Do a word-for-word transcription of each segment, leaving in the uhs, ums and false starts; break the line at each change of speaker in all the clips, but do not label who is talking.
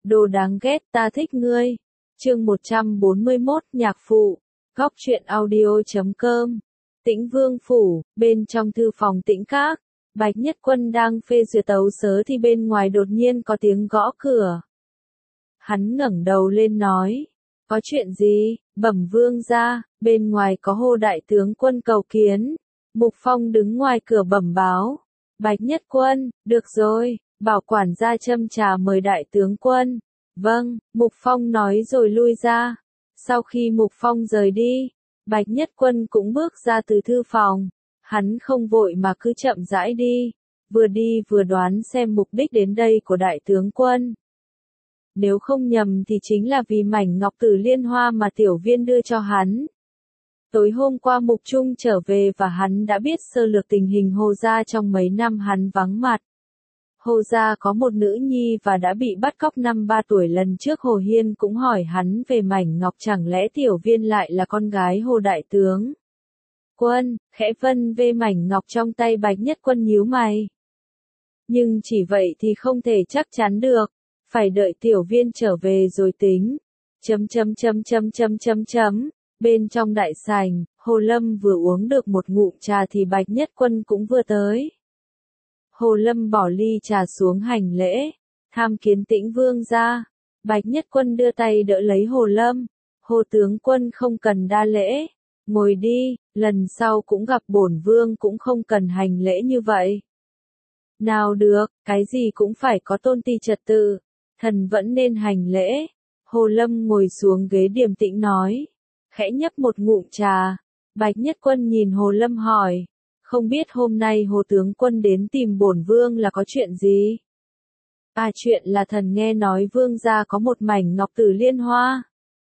Đồ đáng ghét ta thích ngươi. Chương một trăm bốn mươi mốt Nhạc phụ. Góc truyện audio chấm com. Tĩnh Vương phủ, bên trong thư phòng Tĩnh Các, Bạch Nhất Quân đang phê duyệt tấu sớ thì bên ngoài đột nhiên có tiếng gõ cửa. Hắn ngẩng đầu lên nói, có chuyện gì? Bẩm vương gia, bên ngoài có hô đại tướng quân cầu kiến. Mục Phong đứng ngoài cửa bẩm báo. Bạch Nhất Quân, được rồi, bảo quản gia châm trà mời đại tướng quân. Vâng, Mục Phong nói rồi lui ra. Sau khi Mục Phong rời đi, Bạch Nhất Quân cũng bước ra từ thư phòng. Hắn không vội mà cứ chậm rãi đi, vừa đi vừa đoán xem mục đích đến đây của đại tướng quân. Nếu không nhầm thì chính là vì mảnh ngọc tử liên hoa mà tiểu viên đưa cho hắn. Tối hôm qua Mục Trung trở về và hắn đã biết sơ lược tình hình Hồ gia trong mấy năm hắn vắng mặt. Hồ gia có một nữ nhi và đã bị bắt cóc năm ba tuổi. Lần trước Hồ Hiên cũng hỏi hắn về mảnh ngọc, chẳng lẽ tiểu viên lại là con gái Hồ đại tướng. Quân, khẽ vân về mảnh ngọc trong tay Bạch Nhất Quân nhíu mày. Nhưng chỉ vậy thì không thể chắc chắn được, phải đợi tiểu viên trở về rồi tính. Chấm chấm chấm chấm chấm chấm chấm. Bên trong đại sảnh, Hồ Lâm vừa uống được một ngụm trà thì Bạch Nhất Quân cũng vừa tới. Hồ Lâm bỏ ly trà xuống hành lễ, tham kiến Tĩnh Vương gia. Bạch Nhất Quân đưa tay đỡ lấy Hồ Lâm. Hồ tướng quân không cần đa lễ, ngồi đi, lần sau cũng gặp bổn vương cũng không cần hành lễ như vậy. Nào được, cái gì cũng phải có tôn ti trật tự, thần vẫn nên hành lễ. Hồ Lâm ngồi xuống ghế điềm tĩnh nói, khẽ nhấp một ngụm trà. Bạch Nhất Quân nhìn Hồ Lâm hỏi, không biết hôm nay Hồ tướng quân đến tìm bổn vương là có chuyện gì? À, chuyện là thần nghe nói vương gia có một mảnh ngọc tử liên hoa.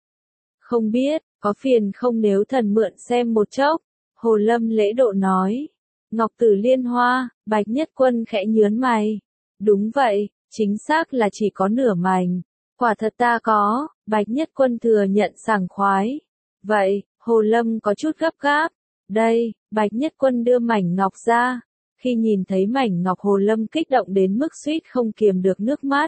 Không biết, có phiền không nếu thần mượn xem một chốc? Hồ Lâm lễ độ nói. Ngọc tử liên hoa, Bạch Nhất Quân khẽ nhớn mày. Đúng vậy, chính xác là chỉ có nửa mảnh. Quả thật ta có, Bạch Nhất Quân thừa nhận sảng khoái. Vậy, Hồ Lâm có chút gấp gáp. Đây, Bạch Nhất Quân đưa mảnh ngọc ra. Khi nhìn thấy mảnh ngọc Hồ Lâm kích động đến mức suýt không kiềm được nước mắt.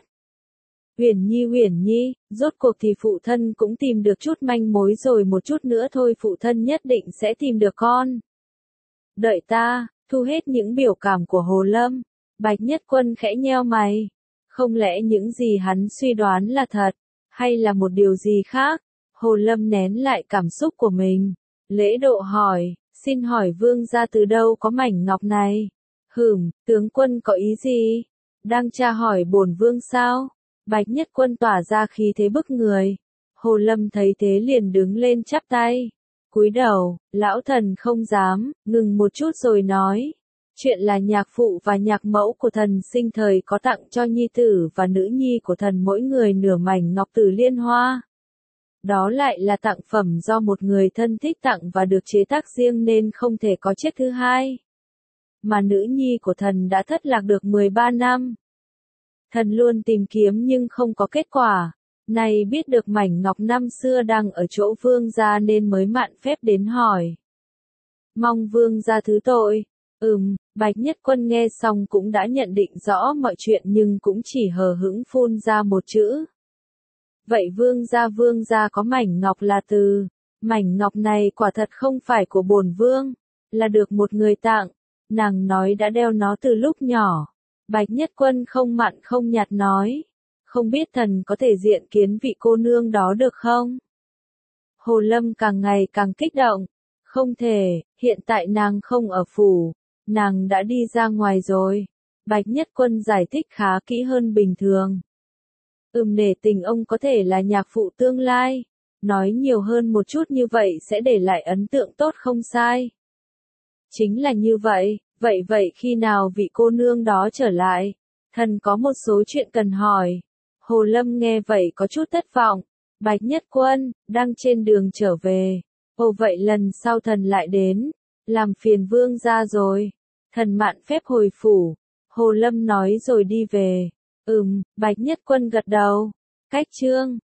Huyền Nhi Huyền Nhi, rốt cuộc thì phụ thân cũng tìm được chút manh mối rồi, một chút nữa thôi phụ thân nhất định sẽ tìm được con. Đợi ta, thu hết những biểu cảm của Hồ Lâm. Bạch Nhất Quân khẽ nheo mày. Không lẽ những gì hắn suy đoán là thật, hay là một điều gì khác? Hồ Lâm nén lại cảm xúc của mình. Lễ độ hỏi, xin hỏi vương gia từ đâu có mảnh ngọc này? Hửm, tướng quân có ý gì? Đang tra hỏi bổn vương sao? Bạch Nhất Quân tỏa ra khí thế bức người. Hồ Lâm thấy thế liền đứng lên chắp tay. Cúi đầu, lão thần không dám, ngừng một chút rồi nói. Chuyện là nhạc phụ và nhạc mẫu của thần sinh thời có tặng cho nhi tử và nữ nhi của thần mỗi người nửa mảnh ngọc tử liên hoa. Đó lại là tặng phẩm do một người thân thích tặng và được chế tác riêng nên không thể có chiếc thứ hai. Mà nữ nhi của thần đã thất lạc được mười ba năm. Thần luôn tìm kiếm nhưng không có kết quả. Nay biết được mảnh ngọc năm xưa đang ở chỗ vương gia nên mới mạn phép đến hỏi. Mong vương gia thứ tội. Ừm, Bạch Nhất Quân nghe xong cũng đã nhận định rõ mọi chuyện nhưng cũng chỉ hờ hững phun ra một chữ. Vậy vương gia vương gia có mảnh ngọc là từ. Mảnh ngọc này quả thật không phải của bổn vương, là được một người tặng. Nàng nói đã đeo nó từ lúc nhỏ. Bạch Nhất Quân không mặn không nhạt nói. Không biết thần có thể diện kiến vị cô nương đó được không? Hồ Lâm càng ngày càng kích động. Không thể, hiện tại nàng không ở phủ. Nàng đã đi ra ngoài rồi. Bạch Nhất Quân giải thích khá kỹ hơn bình thường. Ừm, nể tình ông có thể là nhạc phụ tương lai. Nói nhiều hơn một chút như vậy sẽ để lại ấn tượng tốt không sai. Chính là như vậy, vậy vậy khi nào vị cô nương đó trở lại? Thần có một số chuyện cần hỏi. Hồ Lâm nghe vậy có chút thất vọng. Bạch Nhất Quân, đang trên đường trở về. Ồ, vậy lần sau thần lại đến. Làm phiền vương gia rồi. Thần mạn phép hồi phủ. Hồ Lâm nói rồi đi về. Ừm, Bạch Nhất Quân gật đầu. Cách chương.